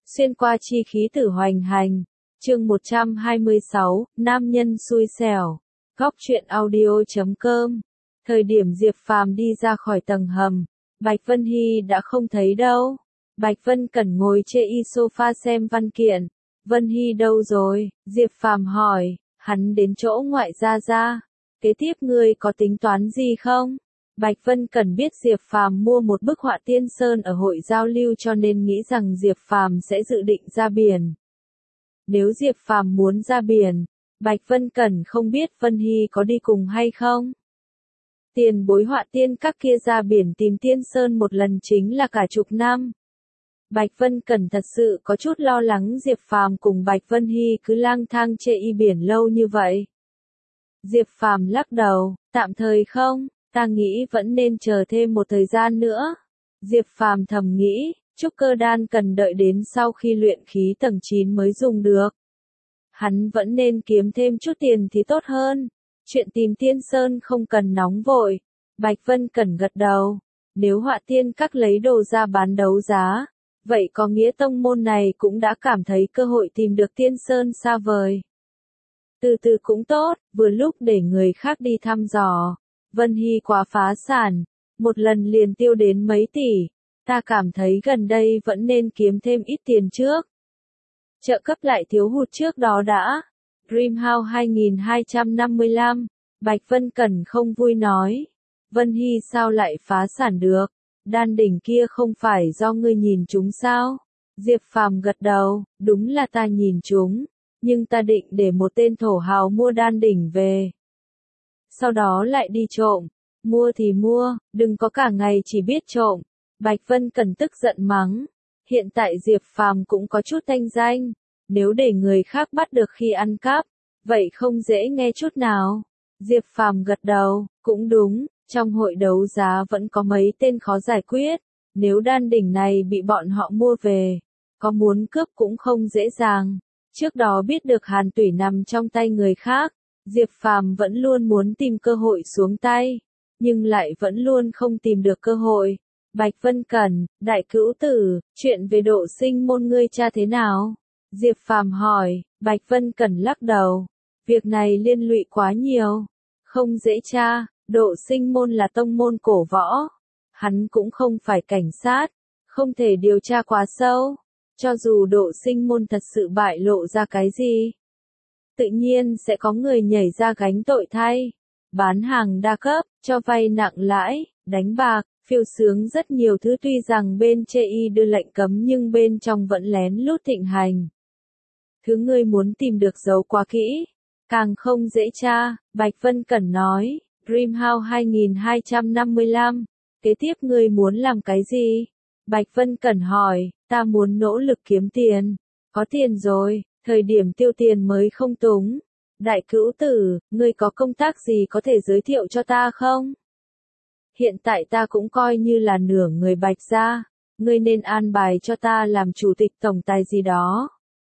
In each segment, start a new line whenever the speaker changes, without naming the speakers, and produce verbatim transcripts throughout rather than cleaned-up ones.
Xuyên qua chi khí tử hoành hành. Chương một trăm hai mươi sáu, Nam nhân xui xẻo. Góc truyện audio chấm com. Thời điểm Diệp Phàm đi ra khỏi tầng hầm, Bạch Vân Hy đã không thấy đâu. Bạch Vân Cẩn ngồi trên y sofa xem văn kiện. Vân Hy đâu rồi? Diệp Phàm hỏi. Hắn đến chỗ ngoại gia gia. Kế tiếp ngươi có tính toán gì không? Bạch Vân Cẩn biết Diệp Phàm mua một bức họa Tiên Sơn ở hội giao lưu cho nên nghĩ rằng Diệp Phàm sẽ dự định ra biển. Nếu Diệp Phàm muốn ra biển, Bạch Vân Cẩn không biết Vân Hy có đi cùng hay không. Tiền bối họa tiên các kia ra biển tìm Tiên Sơn một lần chính là cả chục năm. Bạch Vân Cẩn thật sự có chút lo lắng Diệp Phàm cùng Bạch Vân Hy cứ lang thang trên y biển lâu như vậy. Diệp Phàm lắc đầu, tạm thời không, ta nghĩ vẫn nên chờ thêm một thời gian nữa. Diệp Phàm thầm nghĩ, trúc cơ đan cần đợi đến sau khi luyện khí tầng chín mới dùng được. Hắn vẫn nên kiếm thêm chút tiền thì tốt hơn. Chuyện tìm Tiên Sơn không cần nóng vội. Bạch Vân Cẩn gật đầu. Nếu họa tiên các lấy đồ ra bán đấu giá, vậy có nghĩa tông môn này cũng đã cảm thấy cơ hội tìm được Tiên Sơn xa vời. Từ từ cũng tốt, vừa lúc để người khác đi thăm dò. Vân Hy quá phá sản, một lần liền tiêu đến mấy tỷ. Ta cảm thấy gần đây vẫn nên kiếm thêm ít tiền trước. Trợ cấp lại thiếu hụt trước đó đã. Dreamhouse hai nghìn hai trăm năm mươi lăm, Bạch Vân Cẩn không vui nói. Vân Hy sao lại phá sản được? Đan đỉnh kia không phải do ngươi nhìn chúng sao? Diệp Phàm gật đầu, đúng là ta nhìn chúng, nhưng ta định để một tên thổ hào mua đan đỉnh về. Sau đó lại đi trộm. Mua thì mua, đừng có cả ngày chỉ biết trộm. Bạch Vân Cẩn tức giận mắng. Hiện tại Diệp Phàm cũng có chút thanh danh. Nếu để người khác bắt được khi ăn cắp, vậy không dễ nghe chút nào. Diệp Phàm gật đầu, cũng đúng, trong hội đấu giá vẫn có mấy tên khó giải quyết. Nếu đan đỉnh này bị bọn họ mua về, có muốn cướp cũng không dễ dàng. Trước đó biết được hàn tủy nằm trong tay người khác, Diệp Phàm vẫn luôn muốn tìm cơ hội xuống tay, nhưng lại vẫn luôn không tìm được cơ hội. Bạch Vân Cẩn, đại cữu tử, chuyện về độ sinh môn ngươi tra thế nào? Diệp Phàm hỏi. Bạch Vân Cẩn lắc đầu. Việc này liên lụy quá nhiều, không dễ tra. Độ sinh môn là tông môn cổ võ, hắn cũng không phải cảnh sát, không thể điều tra quá sâu. Cho dù độ sinh môn thật sự bại lộ ra cái gì, tự nhiên sẽ có người nhảy ra gánh tội thay. Bán hàng đa cấp, cho vay nặng lãi, đánh bạc, phiêu sướng rất nhiều thứ, tuy rằng bên chê y đưa lệnh cấm nhưng bên trong vẫn lén lút thịnh hành. Thứ ngươi muốn tìm được giấu quá kỹ, càng không dễ tra. Bạch Vân Cẩn nói. Dreamhouse hai nghìn hai trăm năm mươi lăm, kế tiếp ngươi muốn làm cái gì? Bạch Vân Cẩn hỏi. Ta muốn nỗ lực kiếm tiền. Có tiền rồi, thời điểm tiêu tiền mới không túng. Đại cữu tử, ngươi có công tác gì có thể giới thiệu cho ta không? Hiện tại ta cũng coi như là nửa người Bạch gia, ngươi nên an bài cho ta làm chủ tịch tổng tài gì đó.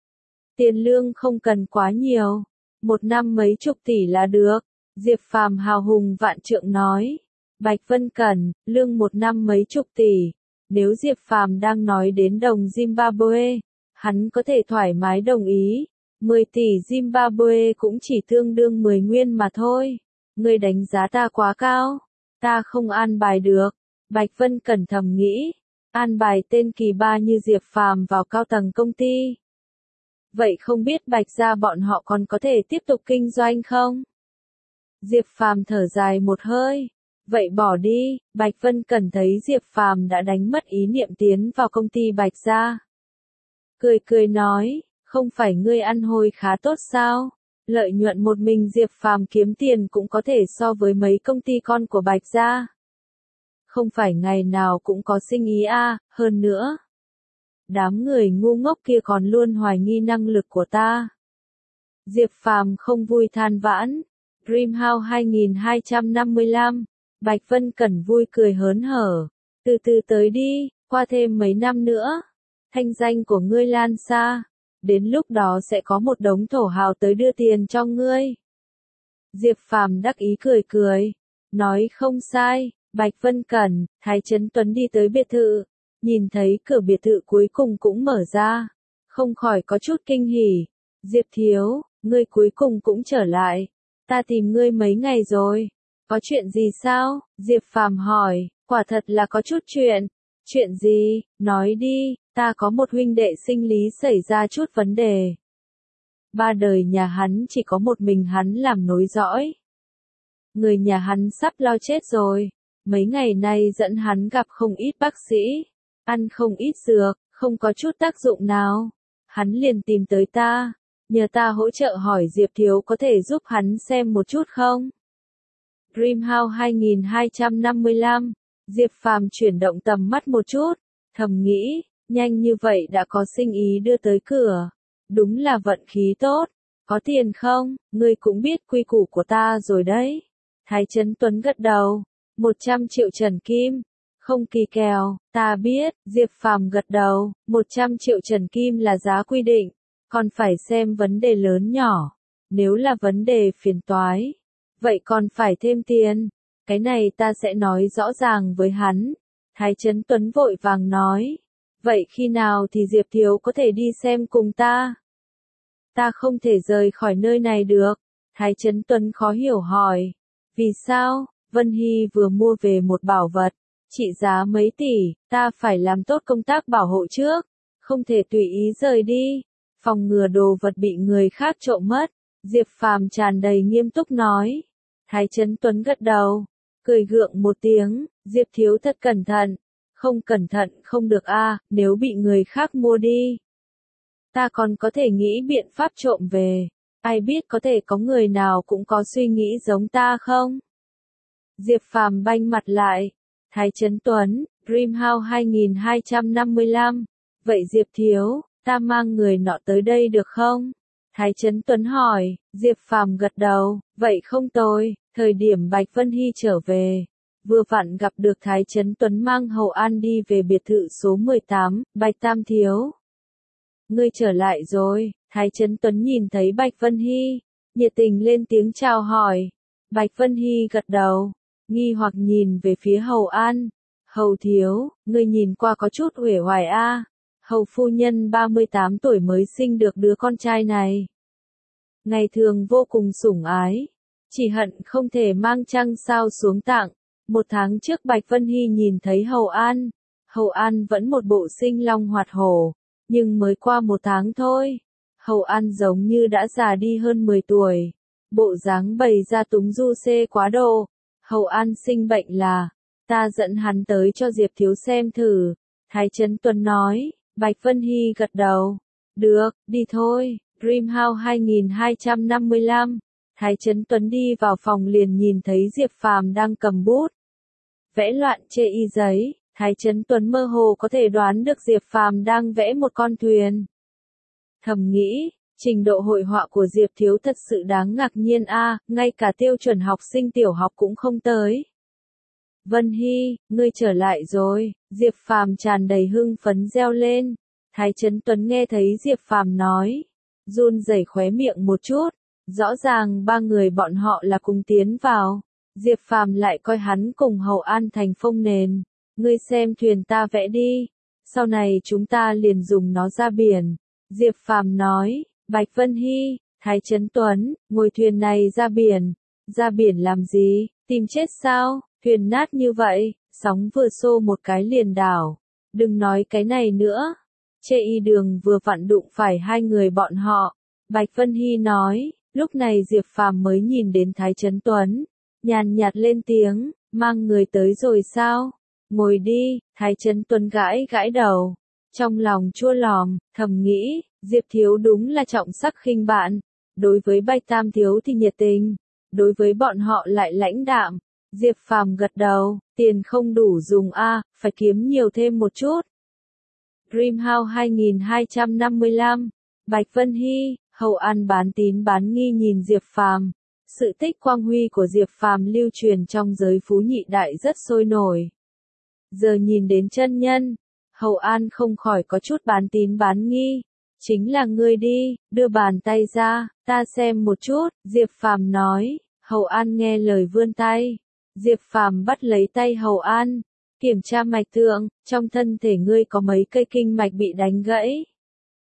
Tiền lương không cần quá nhiều, một năm mấy chục tỷ là được. Diệp Phàm hào hùng vạn trượng nói. Bạch Vân Cẩn, lương một năm mấy chục tỷ. Nếu Diệp Phàm đang nói đến đồng Zimbabwe, hắn có thể thoải mái đồng ý. mười tỷ Zimbabwe cũng chỉ tương đương mười nguyên mà thôi. Ngươi đánh giá ta quá cao, ta không an bài được. Bạch Vân Cẩn thầm nghĩ, an bài tên kỳ ba như Diệp Phàm vào cao tầng công ty. Vậy không biết Bạch gia bọn họ còn có thể tiếp tục kinh doanh không? Diệp Phàm thở dài một hơi. Vậy bỏ đi. Bạch Vân Cẩn thấy Diệp Phàm đã đánh mất ý niệm tiến vào công ty Bạch gia. Cười cười nói, không phải ngươi ăn hôi khá tốt sao? Lợi nhuận một mình Diệp Phàm kiếm tiền cũng có thể so với mấy công ty con của Bạch gia. Không phải ngày nào cũng có sinh ý a, à, hơn nữa. Đám người ngu ngốc kia còn luôn hoài nghi năng lực của ta. Diệp Phàm không vui than vãn. Dreamhouse hai nghìn hai trăm năm mươi lăm, Bạch Vân Cẩn vui cười hớn hở. Từ từ tới đi, qua thêm mấy năm nữa, thanh danh của ngươi lan xa. Đến lúc đó sẽ có một đống thổ hào tới đưa tiền cho ngươi. Diệp Phàm đắc ý cười cười. Nói không sai. Bạch Vân Cẩn, Thái Trấn Tuấn đi tới biệt thự. Nhìn thấy cửa biệt thự cuối cùng cũng mở ra. không khỏi có chút kinh hỉ. Diệp Thiếu, ngươi cuối cùng cũng trở lại. Ta tìm ngươi mấy ngày rồi. Có chuyện gì sao? Diệp Phàm hỏi, quả thật là có chút chuyện. Chuyện gì? Nói đi, ta có một huynh đệ sinh lý xảy ra chút vấn đề. Ba đời nhà hắn chỉ có một mình hắn làm nối dõi. Người nhà hắn sắp lo chết rồi. Mấy ngày nay dẫn hắn gặp không ít bác sĩ, ăn không ít dược, không có chút tác dụng nào. Hắn liền tìm tới ta, nhờ ta hỗ trợ hỏi Diệp Thiếu có thể giúp hắn xem một chút không? Dreamhouse hai nghìn hai trăm năm mươi lăm, Diệp Phàm chuyển động tầm mắt một chút, thầm nghĩ, nhanh như vậy đã có sinh ý đưa tới cửa. Đúng là vận khí tốt. Có tiền không? Ngươi cũng biết quy củ của ta rồi đấy. Thái Chấn Tuấn gật đầu. một trăm triệu trần kim. Không kỳ kèo, ta biết. Diệp Phàm gật đầu. một trăm triệu trần kim là giá quy định. Còn phải xem vấn đề lớn nhỏ. Nếu là vấn đề phiền toái, vậy còn phải thêm tiền. Cái này ta sẽ nói rõ ràng với hắn. Thái Chấn Tuấn vội vàng nói. Vậy khi nào thì Diệp Thiếu có thể đi xem cùng ta? Ta không thể rời khỏi nơi này được. Thái Chấn Tuấn khó hiểu hỏi. Vì sao? Vân Hy vừa mua về một bảo vật, trị giá mấy tỷ, ta phải làm tốt công tác bảo hộ trước. Không thể tùy ý rời đi. Phòng ngừa đồ vật bị người khác trộm mất. Diệp Phàm tràn đầy nghiêm túc nói. Thái Chấn Tuấn gật đầu, cười gượng một tiếng. Diệp Thiếu thật cẩn thận. Không cẩn thận không được a, nếu bị người khác mua đi. Ta còn có thể nghĩ biện pháp trộm về. Ai biết có thể có người nào cũng có suy nghĩ giống ta không? Diệp Phàm banh mặt lại. Thái Chấn Tuấn, Dreamhouse hai nghìn hai trăm năm mươi lăm. Vậy Diệp Thiếu, ta mang người nọ tới đây được không? Thái Chấn Tuấn hỏi. Diệp Phàm gật đầu. Vậy không tồi. Thời điểm Bạch Vân Hy trở về, vừa vặn gặp được Thái Chấn Tuấn mang Hầu An đi về biệt thự số mười tám, Bạch Tam Thiếu. Ngươi trở lại rồi. Thái Chấn Tuấn nhìn thấy Bạch Vân Hy, nhiệt tình lên tiếng chào hỏi. Bạch Vân Hy gật đầu, nghi hoặc nhìn về phía Hầu An. Hầu Thiếu, ngươi nhìn qua có chút uể oải a. Hầu phu nhân ba mươi tám tuổi mới sinh được đứa con trai này. Ngày thường vô cùng sủng ái, chỉ hận không thể mang trăng sao xuống tặng. Một tháng trước Bạch Vân Hy nhìn thấy Hầu An. Hầu An vẫn một bộ sinh long hoạt hổ, nhưng mới qua một tháng thôi. Hầu An giống như đã già đi hơn mười tuổi. Bộ dáng bày ra túng du xê quá độ. Hầu An sinh bệnh là, ta dẫn hắn tới cho Diệp Thiếu xem thử. Thái Chấn Tuấn nói. Bạch Vân Hy gật đầu. Được, đi thôi. Dreamhouse hai nghìn hai trăm năm mươi lăm. Thái Chấn Tuấn đi vào phòng liền nhìn thấy Diệp Phàm đang cầm bút vẽ loạn chê y giấy. Thái Chấn Tuấn mơ hồ có thể đoán được Diệp Phàm đang vẽ một con thuyền. Thầm nghĩ, trình độ hội họa của Diệp Thiếu thật sự đáng ngạc nhiên a, ngay cả tiêu chuẩn học sinh tiểu học cũng không tới. Vân Hy, ngươi trở lại rồi. Diệp Phàm tràn đầy hưng phấn reo lên. Thái Chấn Tuấn nghe thấy Diệp Phàm nói, run rẩy khóe miệng một chút. Rõ ràng ba người bọn họ là cùng tiến vào. Diệp Phàm lại coi hắn cùng Hầu An thành phông nền. Ngươi xem thuyền ta vẽ đi, sau này chúng ta liền dùng nó ra biển. Diệp Phàm nói. Bạch Vân Hy, Thái Chấn Tuấn, ngồi thuyền này ra biển. Ra biển làm gì? Tìm chết sao? Thuyền nát như vậy, sóng vừa xô một cái liền đảo. Đừng nói cái này nữa. Chê y đường vừa vặn đụng phải hai người bọn họ. Bạch Vân Hy nói. Lúc này Diệp Phàm mới nhìn đến Thái Chấn Tuấn, nhàn nhạt lên tiếng, mang người tới rồi sao? Ngồi đi. Thái Chấn Tuấn gãi gãi đầu, trong lòng chua lòm, thầm nghĩ, Diệp Thiếu đúng là trọng sắc khinh bạn. Đối với Bạch Tam Thiếu thì nhiệt tình, đối với bọn họ lại lãnh đạm. Diệp Phàm gật đầu, tiền không đủ dùng a, phải kiếm nhiều thêm một chút. Dreamhouse hai nghìn hai trăm năm mươi lăm. Bạch Vân Hy, Hầu An bán tín bán nghi nhìn Diệp Phàm. Sự tích quang huy của Diệp Phàm lưu truyền trong giới phú nhị đại rất sôi nổi. Giờ nhìn đến chân nhân, Hầu An không khỏi có chút bán tín bán nghi. Chính là ngươi đi, đưa bàn tay ra, ta xem một chút. Diệp Phàm nói. Hầu An nghe lời vươn tay. Diệp Phàm bắt lấy tay Hầu An, kiểm tra mạch tượng, trong thân thể ngươi có mấy cây kinh mạch bị đánh gãy.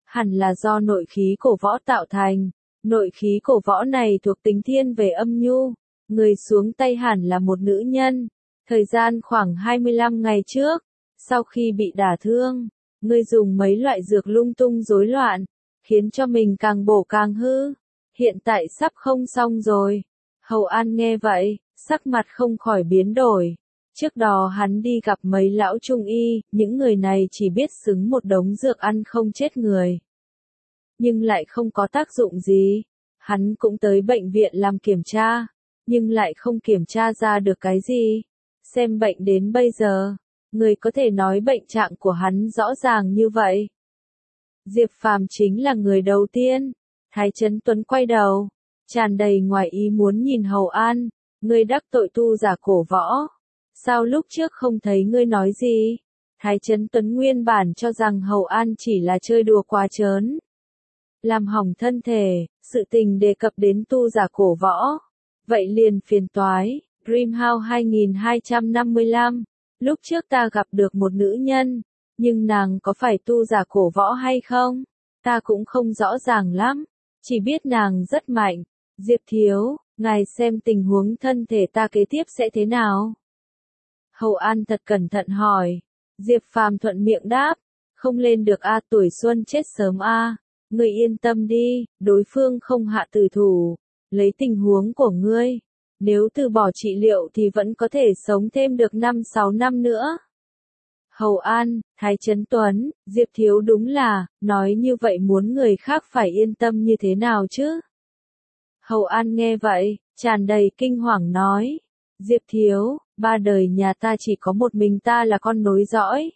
hẳn là do nội khí cổ võ tạo thành. Nội khí cổ võ này thuộc tính thiên về âm nhu, người xuống tay hẳn là một nữ nhân. Thời gian khoảng hai mươi lăm ngày trước, sau khi bị đả thương, ngươi dùng mấy loại dược lung tung rối loạn, khiến cho mình càng bổ càng hư. Hiện tại sắp không xong rồi. Hầu An nghe vậy, sắc mặt không khỏi biến đổi. Trước đó hắn đi gặp mấy lão trung y, những người này chỉ biết xứng một đống dược ăn không chết người. Nhưng lại không có tác dụng gì. Hắn cũng tới bệnh viện làm kiểm tra, nhưng lại không kiểm tra ra được cái gì. Xem bệnh đến bây giờ, người có thể nói bệnh trạng của hắn rõ ràng như vậy. Diệp Phàm chính là người đầu tiên. Thái Chấn Tuấn quay đầu, tràn đầy ngoài ý muốn nhìn Hầu An, ngươi đắc tội tu giả cổ võ. Sao lúc trước không thấy ngươi nói gì? Thái Chấn Tuấn nguyên bản cho rằng Hầu An chỉ là chơi đùa quá trớn. Làm hỏng thân thể, sự tình đề cập đến tu giả cổ võ. Vậy liền phiền toái. Dreamhouse hai nghìn hai trăm năm mươi lăm. Lúc trước ta gặp được một nữ nhân, nhưng nàng có phải tu giả cổ võ hay không? Ta cũng không rõ ràng lắm, chỉ biết nàng rất mạnh. Diệp thiếu, ngài xem tình huống thân thể ta kế tiếp sẽ thế nào? Hầu An thật cẩn thận hỏi. Diệp Phàm thuận miệng đáp, không lên được a, tuổi xuân chết sớm a. Ngươi yên tâm đi, đối phương không hạ tử thủ. Lấy tình huống của ngươi, nếu từ bỏ trị liệu thì vẫn có thể sống thêm được năm sáu năm nữa. Hầu An, Thái Chấn Tuấn, Diệp thiếu đúng là, nói như vậy muốn người khác phải yên tâm như thế nào chứ? Hầu An nghe vậy, tràn đầy kinh hoàng nói. Diệp thiếu, ba đời nhà ta chỉ có một mình ta là con nối dõi.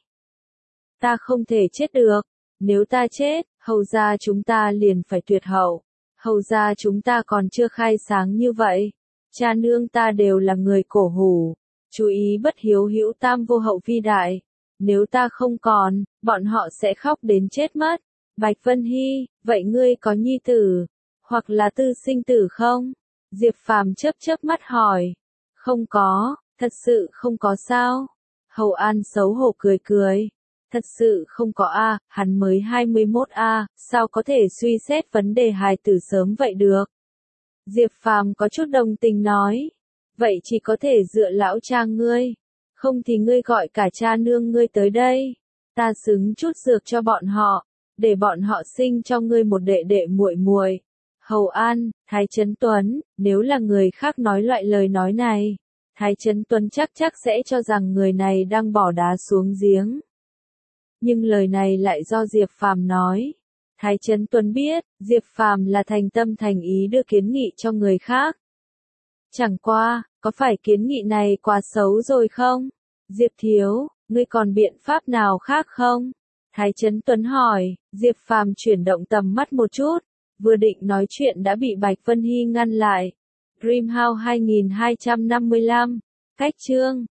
Ta không thể chết được. Nếu ta chết, hầu gia chúng ta liền phải tuyệt hậu. Hầu gia chúng ta còn chưa khai sáng như vậy. Cha nương ta đều là người cổ hủ. Chú ý bất hiếu hữu tam vô hậu vi đại. Nếu ta không còn, bọn họ sẽ khóc đến chết mất. Bạch Vân Hy, vậy ngươi có nhi tử, hoặc là tư sinh tử không? Diệp Phàm chớp chớp mắt hỏi. Không có, thật sự không có sao? Hầu An xấu hổ cười cười. Thật sự không có a, hắn mới hai mươi mốt a, sao có thể suy xét vấn đề hài tử sớm vậy được? Diệp Phàm có chút đồng tình nói. Vậy chỉ có thể dựa lão cha ngươi. Không thì ngươi gọi cả cha nương ngươi tới đây. Ta xứng chút dược cho bọn họ, để bọn họ sinh cho ngươi một đệ đệ muội muội. Hầu An, Thái Chấn Tuấn, nếu là người khác nói loại lời nói này, Thái Chấn Tuấn chắc chắc sẽ cho rằng người này đang bỏ đá xuống giếng. Nhưng lời này lại do Diệp Phàm nói. Thái Chấn Tuấn biết, Diệp Phàm là thành tâm thành ý đưa kiến nghị cho người khác. Chẳng qua, có phải kiến nghị này quá xấu rồi không? Diệp thiếu, ngươi còn biện pháp nào khác không? Thái Chấn Tuấn hỏi. Diệp Phàm chuyển động tầm mắt một chút, vừa định nói chuyện đã bị Bạch Vân Hy ngăn lại. Dreamhouse hai nghìn hai trăm năm mươi lăm, cách chương.